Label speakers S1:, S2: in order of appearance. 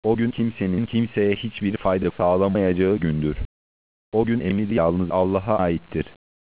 S1: O gün kimsenin kimseye hiçbir fayda sağlamayacağı gündür. O gün emir yalnız Allah'a aittir.